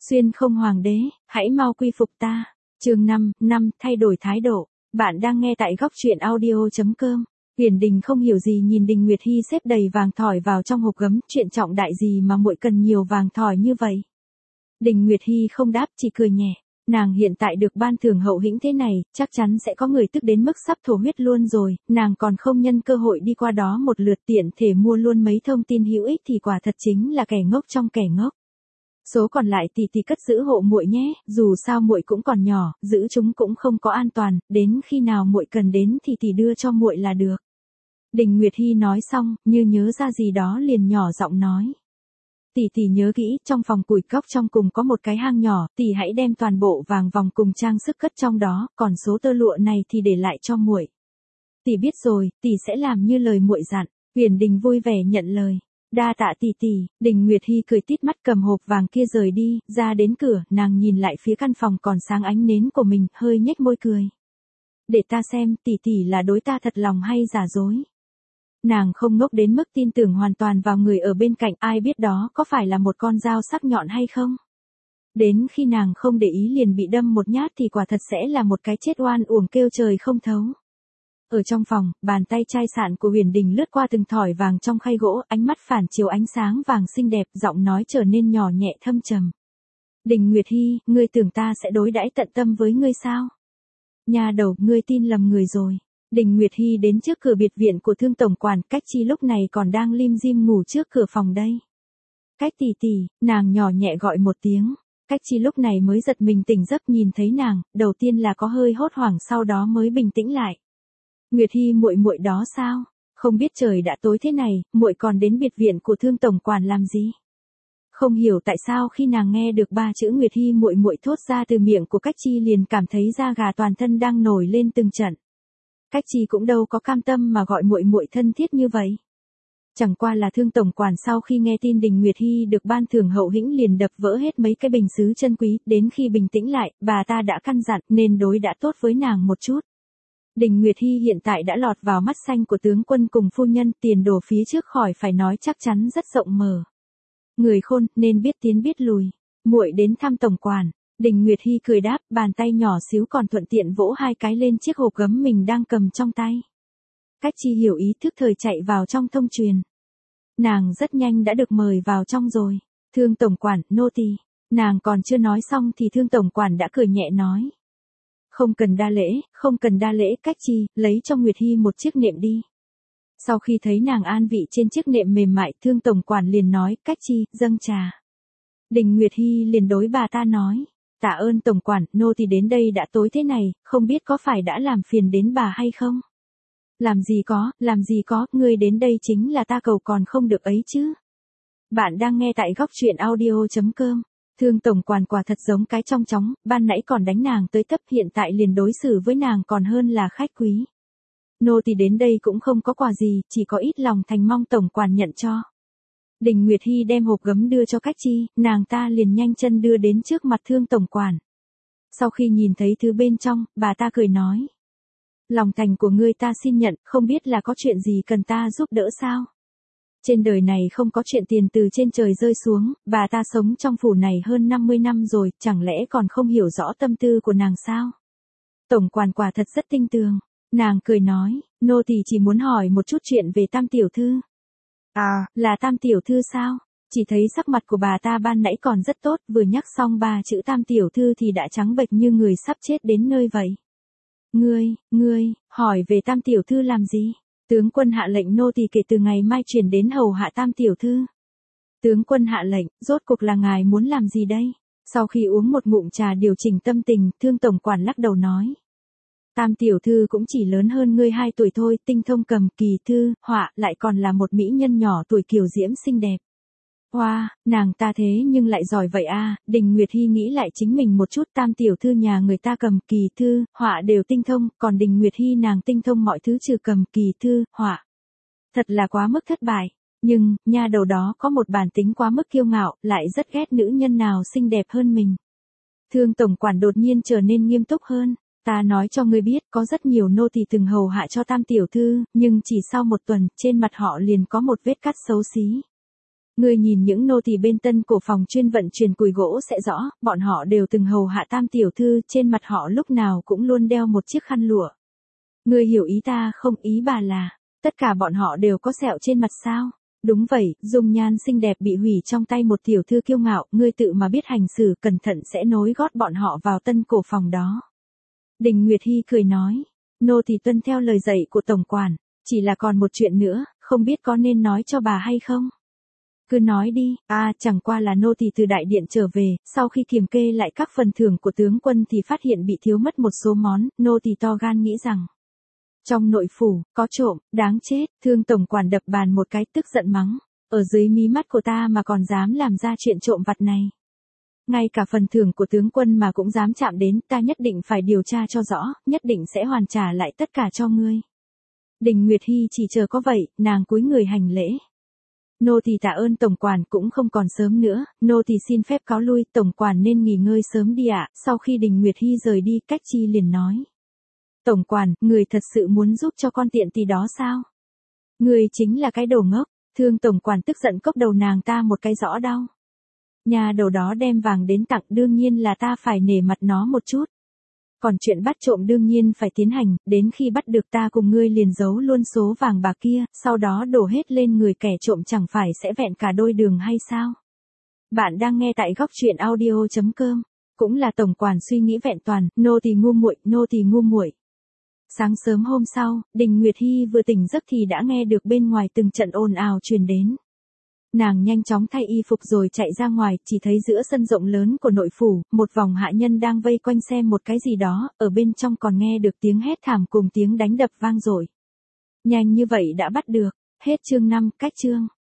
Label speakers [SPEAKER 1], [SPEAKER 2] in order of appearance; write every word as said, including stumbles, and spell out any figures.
[SPEAKER 1] Xuyên không hoàng đế, hãy mau quy phục ta. Chương năm, năm, thay đổi thái độ. Bạn đang nghe tại góc truyện audio.com. Huyền Đình không hiểu gì nhìn Đình Nguyệt Hi xếp đầy vàng thỏi vào trong hộp gấm, chuyện trọng đại gì mà muội cần nhiều vàng thỏi như vậy. Đình Nguyệt Hi không đáp, chỉ cười nhẹ. Nàng hiện tại được ban thưởng hậu hĩnh thế này, chắc chắn sẽ có người tức đến mức sắp thổ huyết luôn rồi, nàng còn không nhân cơ hội đi qua đó một lượt tiện thể mua luôn mấy thông tin hữu ích thì quả thật chính là kẻ ngốc trong kẻ ngốc. Số còn lại tỷ tỷ cất giữ hộ muội nhé, dù sao muội cũng còn nhỏ, giữ chúng cũng không có an toàn, đến khi nào muội cần đến thì tỷ đưa cho muội là được. Đình Nguyệt Hi nói xong, như nhớ ra gì đó liền nhỏ giọng nói. Tỷ tỷ nhớ kỹ, trong phòng củi cốc trong cùng có một cái hang nhỏ, tỷ hãy đem toàn bộ vàng vòng cùng trang sức cất trong đó, còn số tơ lụa này thì để lại cho muội. Tỷ biết rồi, tỷ sẽ làm như lời muội dặn. Huyền Đình vui vẻ nhận lời. Đa tạ tỷ tỷ. Đình Nguyệt Hi cười tít mắt cầm hộp vàng kia rời đi, ra đến cửa, nàng nhìn lại phía căn phòng còn sáng ánh nến của mình, hơi nhếch môi cười. Để ta xem, tỷ tỷ là đối ta thật lòng hay giả dối. Nàng không ngốc đến mức tin tưởng hoàn toàn vào người ở bên cạnh, ai biết đó có phải là một con dao sắc nhọn hay không. Đến khi nàng không để ý liền bị đâm một nhát thì quả thật sẽ là một cái chết oan uổng kêu trời không thấu. Ở trong phòng, bàn tay chai sạn của Huyền Đình lướt qua từng thỏi vàng trong khay gỗ, ánh mắt phản chiếu ánh sáng vàng xinh đẹp, giọng nói trở nên nhỏ nhẹ thâm trầm. Đình Nguyệt Hi, ngươi tưởng ta sẽ đối đãi tận tâm với ngươi sao? Nhà đầu, ngươi tin lầm người rồi. Đình Nguyệt Hi đến trước cửa biệt viện của Thương tổng quản, Cách Chi lúc này còn đang lim dim ngủ trước cửa phòng đây. Cách tỷ tỷ, nàng nhỏ nhẹ gọi một tiếng. Cách Chi lúc này mới giật mình tỉnh giấc nhìn thấy nàng, đầu tiên là có hơi hốt hoảng sau đó mới bình tĩnh lại. Nguyệt Hi muội muội đó sao? Không biết trời đã tối thế này, muội còn đến biệt viện của Thương tổng quản làm gì? Không hiểu tại sao khi nàng nghe được ba chữ Nguyệt Hi muội muội thốt ra từ miệng của Cách Chi liền cảm thấy da gà toàn thân đang nổi lên từng trận. Cách Chi cũng đâu có cam tâm mà gọi muội muội thân thiết như vậy. Chẳng qua là Thương tổng quản sau khi nghe tin Đình Nguyệt Hi được ban thưởng hậu hĩnh liền đập vỡ hết mấy cái bình sứ chân quý, đến khi bình tĩnh lại, bà ta đã căn dặn nên đối đã tốt với nàng một chút. Đình Nguyệt Hi hiện tại đã lọt vào mắt xanh của tướng quân cùng phu nhân, tiền đồ phía trước khỏi phải nói chắc chắn rất rộng mở. Người khôn nên biết tiến biết lùi. Muội đến thăm tổng quản. Đình Nguyệt Hi cười đáp, bàn tay nhỏ xíu còn thuận tiện vỗ hai cái lên chiếc hộp gấm mình đang cầm trong tay. Cách Chi hiểu ý thức thời chạy vào trong thông truyền. Nàng rất nhanh đã được mời vào trong rồi. Thương tổng quản, nô tỳ. Nàng còn chưa nói xong thì Thương tổng quản đã cười nhẹ nói. Không cần đa lễ, không cần đa lễ. Cách Chi, lấy cho Nguyệt Hi một chiếc nệm đi. Sau khi thấy nàng an vị trên chiếc nệm mềm mại, Thương tổng quản liền nói, Cách Chi, dâng trà. Đình Nguyệt Hi liền đối bà ta nói. Tạ ơn tổng quản, nô tỳ đến đây đã tối thế này, không biết có phải đã làm phiền đến bà hay không? Làm gì có, làm gì có, ngươi đến đây chính là ta cầu còn không được ấy chứ. Bạn đang nghe tại góc truyện audio.com. Thương tổng quản quả thật giống cái trong chóng, ban nãy còn đánh nàng tới tấp, hiện tại liền đối xử với nàng còn hơn là khách quý. Nô tỳ đến đây cũng không có quà gì, chỉ có ít lòng thành mong tổng quản nhận cho. Đình Nguyệt Hi đem hộp gấm đưa cho Cách Chi, nàng ta liền nhanh chân đưa đến trước mặt Thương tổng quản. Sau khi nhìn thấy thứ bên trong, bà ta cười nói. Lòng thành của ngươi ta xin nhận, không biết là có chuyện gì cần ta giúp đỡ sao? Trên đời này không có chuyện tiền từ trên trời rơi xuống, bà ta sống trong phủ này hơn năm mươi năm rồi, chẳng lẽ còn không hiểu rõ tâm tư của nàng sao? Tổng quản quả thật rất tinh tường. Nàng cười nói, nô tỳ chỉ muốn hỏi một chút chuyện về Tam tiểu thư. À, là Tam tiểu thư sao? Chỉ thấy sắc mặt của bà ta ban nãy còn rất tốt, vừa nhắc xong ba chữ Tam tiểu thư thì đã trắng bệch như người sắp chết đến nơi vậy. Ngươi, ngươi, hỏi về Tam tiểu thư làm gì? Tướng quân hạ lệnh nô tỳ kể từ ngày mai chuyển đến hầu hạ Tam tiểu thư. Tướng quân hạ lệnh, rốt cuộc là ngài muốn làm gì đây? Sau khi uống một ngụm trà điều chỉnh tâm tình, Thương tổng quản lắc đầu nói. Tam tiểu thư cũng chỉ lớn hơn ngươi hai tuổi thôi, tinh thông cầm, kỳ thư, họa, lại còn là một mỹ nhân nhỏ tuổi kiều diễm xinh đẹp. Hoa, wow, nàng ta thế nhưng lại giỏi vậy à? Đình Nguyệt Hi nghĩ lại chính mình một chút, Tam tiểu thư nhà người ta cầm, kỳ thư, họa đều tinh thông, còn Đình Nguyệt Hi nàng tinh thông mọi thứ trừ cầm, kỳ thư, họa. Thật là quá mức thất bại, nhưng, nha đầu đó có một bản tính quá mức kiêu ngạo, lại rất ghét nữ nhân nào xinh đẹp hơn mình. Thương tổng quản đột nhiên trở nên nghiêm túc hơn. Ta nói cho ngươi biết, có rất nhiều nô tỳ từng hầu hạ cho Tam tiểu thư, nhưng chỉ sau một tuần, trên mặt họ liền có một vết cắt xấu xí. Ngươi nhìn những nô tỳ bên tân cổ phòng chuyên vận chuyển cùi gỗ sẽ rõ, bọn họ đều từng hầu hạ tam tiểu thư, trên mặt họ lúc nào cũng luôn đeo một chiếc khăn lụa. Ngươi hiểu ý ta không? Ý bà là, tất cả bọn họ đều có sẹo trên mặt sao? Đúng vậy, dung nhan xinh đẹp bị hủy trong tay một tiểu thư kiêu ngạo, ngươi tự mà biết hành xử, cẩn thận sẽ nối gót bọn họ vào tân cổ phòng đó. Đình Nguyệt Hi cười nói, nô tỳ tuân theo lời dạy của tổng quản, chỉ là còn một chuyện nữa, không biết có nên nói cho bà hay không? Cứ nói đi. À, chẳng qua là nô tỳ từ đại điện trở về, sau khi kiểm kê lại các phần thưởng của tướng quân thì phát hiện bị thiếu mất một số món, nô tỳ to gan nghĩ rằng trong nội phủ, có trộm, đáng chết. Thương tổng quản đập bàn một cái, tức giận mắng, ở dưới mí mắt của ta mà còn dám làm ra chuyện trộm vặt này. Ngay cả phần thưởng của tướng quân mà cũng dám chạm đến, ta nhất định phải điều tra cho rõ, nhất định sẽ hoàn trả lại tất cả cho ngươi. Đình Nguyệt Hi chỉ chờ có vậy, nàng cúi người hành lễ. Nô tỳ tạ ơn tổng quản, cũng không còn sớm nữa, nô tỳ xin phép cáo lui, tổng quản nên nghỉ ngơi sớm đi ạ. Sau khi Đình Nguyệt Hi rời đi, Cách Chi liền nói. Tổng quản, người thật sự muốn giúp cho con tiện tỳ đó sao? Người chính là cái đồ ngốc. Thương tổng quản tức giận cốc đầu nàng ta một cái rõ đau. Nhà đầu đó đem vàng đến tặng, đương nhiên là ta phải nể mặt nó một chút. Còn chuyện bắt trộm đương nhiên phải tiến hành, đến khi bắt được ta cùng ngươi liền giấu luôn số vàng bạc kia, sau đó đổ hết lên người kẻ trộm, chẳng phải sẽ vẹn cả đôi đường hay sao? Bạn đang nghe tại góc truyện audio chấm com. Cũng là tổng quản suy nghĩ vẹn toàn, nô tỳ ngu muội, nô tỳ ngu muội. Sáng sớm hôm sau, Đình Nguyệt Hi vừa tỉnh giấc thì đã nghe được bên ngoài từng trận ồn ào truyền đến. Nàng nhanh chóng thay y phục rồi chạy ra ngoài, chỉ thấy giữa sân rộng lớn của nội phủ, một vòng hạ nhân đang vây quanh xem một cái gì đó, ở bên trong còn nghe được tiếng hét thảm cùng tiếng đánh đập vang dội. Nhanh như vậy đã bắt được. Hết chương năm, cách chương.